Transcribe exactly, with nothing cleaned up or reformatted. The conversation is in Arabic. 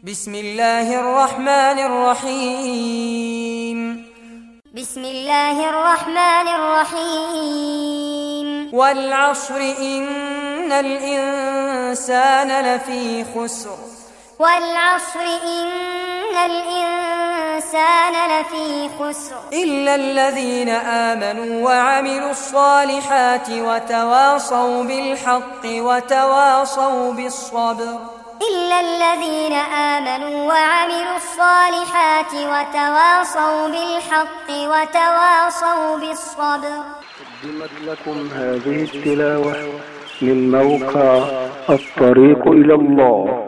بسم الله الرحمن الرحيم بسم الله الرحمن الرحيم والعصر إن الإنسان لفي خسر والعصر إن الإنسان لفي خسر إلا الذين آمنوا وعملوا الصالحات وتواصوا بالحق وتواصوا بالصبر إلا الذين آمنوا وعملوا الصالحات وتواصوا بالحق وتواصوا بالصبر. قدمت لكم هذه التلاوة من موقع الطريق إلى الله.